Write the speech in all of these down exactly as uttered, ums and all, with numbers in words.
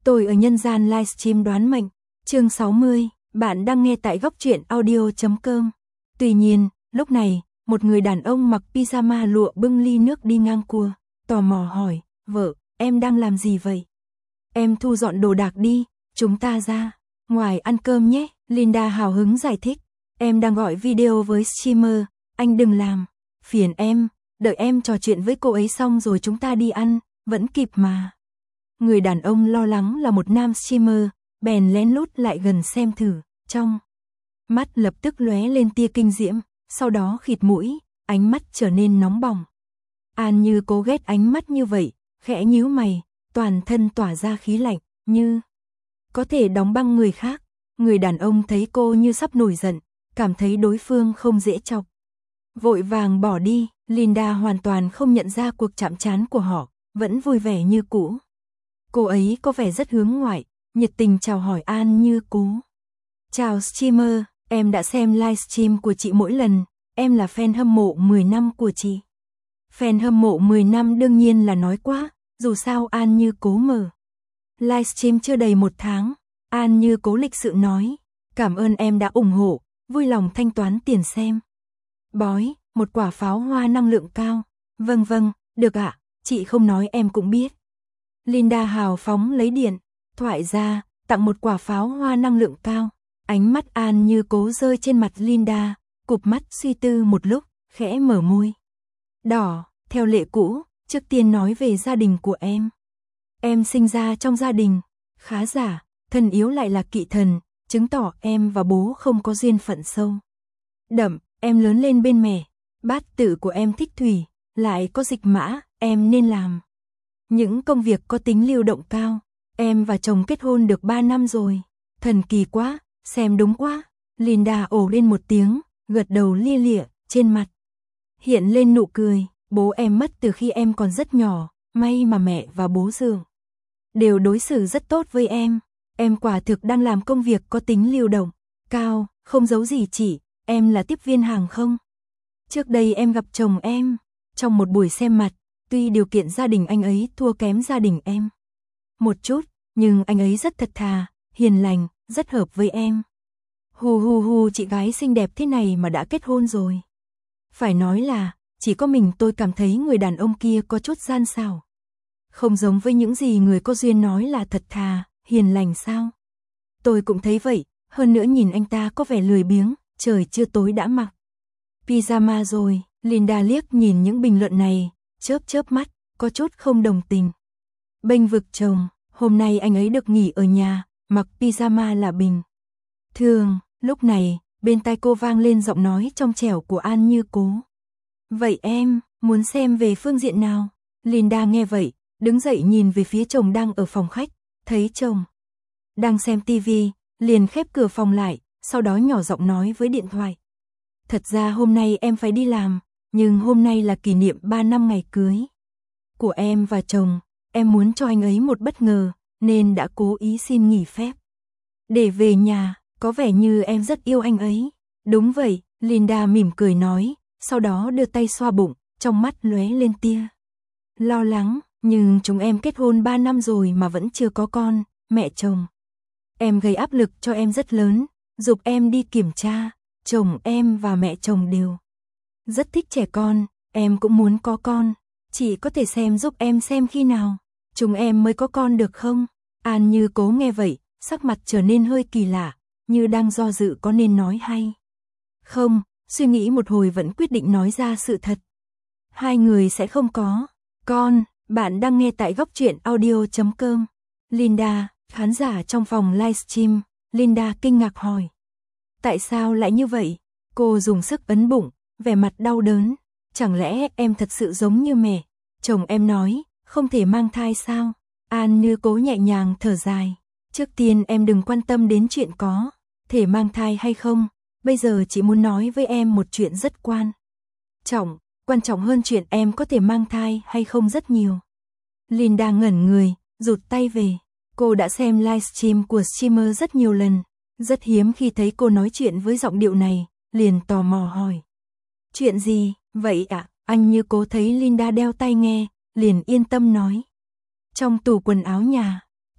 Tôi ở nhân gian livestream đoán mệnh, chương sáu mươi, bạn đang nghe tại góc truyện audio chấm com. Tuy nhiên, lúc này, một người đàn ông mặc pyjama lụa bưng ly nước đi ngang qua, tò mò hỏi, vợ, em đang làm gì vậy? Em thu dọn đồ đạc đi, chúng ta ra ngoài ăn cơm nhé, Linda hào hứng giải thích. Em đang gọi video với streamer, anh đừng làm phiền em, đợi em trò chuyện với cô ấy xong rồi chúng ta đi ăn, vẫn kịp mà. Người đàn ông lo lắng là một nam streamer, bèn lén lút lại gần xem thử, trong mắt lập tức lóe lên tia kinh diễm, sau đó khịt mũi, ánh mắt trở nên nóng bỏng. An Như Cố ghét ánh mắt như vậy, khẽ nhíu mày, toàn thân tỏa ra khí lạnh, như có thể đóng băng người khác. Người đàn ông thấy cô như sắp nổi giận, cảm thấy đối phương không dễ chọc, vội vàng bỏ đi. Linda hoàn toàn không nhận ra cuộc chạm trán của họ, vẫn vui vẻ như cũ. Cô ấy có vẻ rất hướng ngoại, nhiệt tình chào hỏi An Như Cố. Chào streamer, em đã xem livestream của chị mỗi lần, em là fan hâm mộ mười năm của chị. Fan hâm mộ mười năm đương nhiên là nói quá, dù sao An Như Cố mở livestream chưa đầy một tháng. An Như Cố lịch sự nói, cảm ơn em đã ủng hộ, vui lòng thanh toán tiền xem. Bói, một quả pháo hoa năng lượng cao. Vâng vâng, được ạ, chị không nói em cũng biết. Linda hào phóng lấy điện thoại ra, tặng một quả pháo hoa năng lượng cao. Ánh mắt An Như Cố rơi trên mặt Linda, cụp mắt suy tư một lúc, khẽ mở môi đỏ. Theo lệ cũ, trước tiên nói về gia đình của em. Em sinh ra trong gia đình khá giả, thần yếu lại là kỵ thần, chứng tỏ em và bố không có duyên phận sâu đậm. Em lớn lên bên mẹ, bát tự của em thích thủy, lại có dịch mã, em nên làm những công việc có tính lưu động cao. Em và chồng kết hôn được ba năm rồi. Thần kỳ quá, xem đúng quá. Linda ồ lên một tiếng, gật đầu lia lịa, trên mặt hiện lên nụ cười. Bố em mất từ khi em còn rất nhỏ, may mà mẹ và bố dượng đều đối xử rất tốt với em. Em quả thực đang làm công việc có tính lưu động cao, không giấu gì chị, em là tiếp viên hàng không. Trước đây em gặp chồng em trong một buổi xem mặt, tuy điều kiện gia đình anh ấy thua kém gia đình em một chút, nhưng anh ấy rất thật thà, hiền lành, rất hợp với em. Hù hù hù, chị gái xinh đẹp thế này mà đã kết hôn rồi. Phải nói là, chỉ có mình tôi cảm thấy người đàn ông kia có chút gian xảo. Không giống với những gì người có duyên nói là thật thà, hiền lành sao. Tôi cũng thấy vậy, hơn nữa nhìn anh ta có vẻ lười biếng, trời chưa tối đã mặc pyjama rồi. Linda liếc nhìn những bình luận này, chớp chớp mắt, có chút không đồng tình. Bênh vực chồng, hôm nay anh ấy được nghỉ ở nhà, mặc pyjama là bình thường. Lúc này, bên tai cô vang lên giọng nói trong trẻo của An Như Cố. Vậy em, muốn xem về phương diện nào? Linda nghe vậy, đứng dậy nhìn về phía chồng đang ở phòng khách, thấy chồng đang xem tivi, liền khép cửa phòng lại, sau đó nhỏ giọng nói với điện thoại. Thật ra hôm nay em phải đi làm, nhưng hôm nay là kỷ niệm ba năm ngày cưới của em và chồng, em muốn cho anh ấy một bất ngờ, nên đã cố ý xin nghỉ phép để về nhà, có vẻ như em rất yêu anh ấy. Đúng vậy, Linda mỉm cười nói, sau đó đưa tay xoa bụng, trong mắt lóe lên tia lo lắng, nhưng chúng em kết hôn ba năm rồi mà vẫn chưa có con, mẹ chồng em gây áp lực cho em rất lớn, giục em đi kiểm tra. Chồng em và mẹ chồng đều rất thích trẻ con, em cũng muốn có con, chị có thể xem giúp em xem khi nào chúng em mới có con được không? An Như Cố nghe vậy, sắc mặt trở nên hơi kỳ lạ, như đang do dự có nên nói hay không, suy nghĩ một hồi vẫn quyết định nói ra sự thật. Hai người sẽ không có con. Bạn đang nghe tại góc truyện audio chấm com. Linda, khán giả trong phòng livestream. Linda kinh ngạc hỏi, tại sao lại như vậy? Cô dùng sức ấn bụng, vẻ mặt đau đớn. Chẳng lẽ em thật sự giống như mẹ? Chồng em nói, không thể mang thai sao? An Như Cố nhẹ nhàng thở dài. Trước tiên em đừng quan tâm đến chuyện có thể mang thai hay không. Bây giờ chị muốn nói với em một chuyện rất quan trọng. Quan trọng hơn chuyện em có thể mang thai hay không rất nhiều. Linda ngẩn người, rụt tay về. Cô đã xem livestream của streamer rất nhiều lần. Rất hiếm khi thấy cô nói chuyện với giọng điệu này, liền tò mò hỏi. Chuyện gì, vậy ạ? À? Anh Như Cố thấy Linda đeo tai nghe, liền yên tâm nói. Trong tủ quần áo nhà,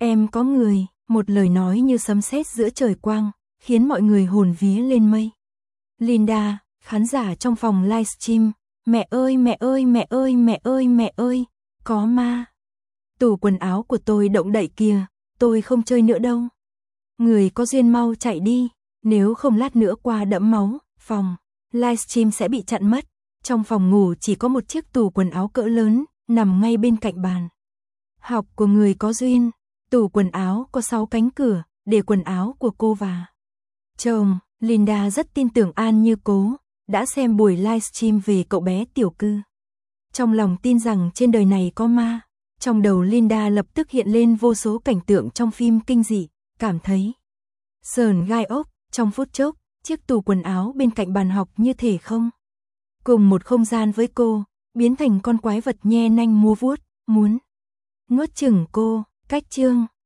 Em có người, một lời nói như sấm sét giữa trời quang, khiến mọi người hồn vía lên mây. Linda, khán giả trong phòng livestream, mẹ ơi mẹ ơi mẹ ơi mẹ ơi mẹ ơi, có ma. Tủ quần áo của tôi động đậy kìa, tôi không chơi nữa đâu. Người có duyên mau chạy đi, nếu không lát nữa qua đẫm máu, phòng livestream sẽ bị chặn mất. Trong phòng ngủ chỉ có một chiếc tủ quần áo cỡ lớn, nằm ngay bên cạnh bàn học của người có duyên. Tủ quần áo có sáu cánh cửa, để quần áo của cô và chồng. Linda rất tin tưởng An Như Cố, đã xem buổi livestream về cậu bé tiểu cư. Trong lòng tin rằng trên đời này có ma, trong đầu Linda lập tức hiện lên vô số cảnh tượng trong phim kinh dị, cảm thấy sởn gai ốc. Trong phút chốc, chiếc tủ quần áo bên cạnh bàn học như thể không cùng một không gian với cô, biến thành con quái vật nhe nanh múa vuốt, muốn nuốt chửng cô. Cách chương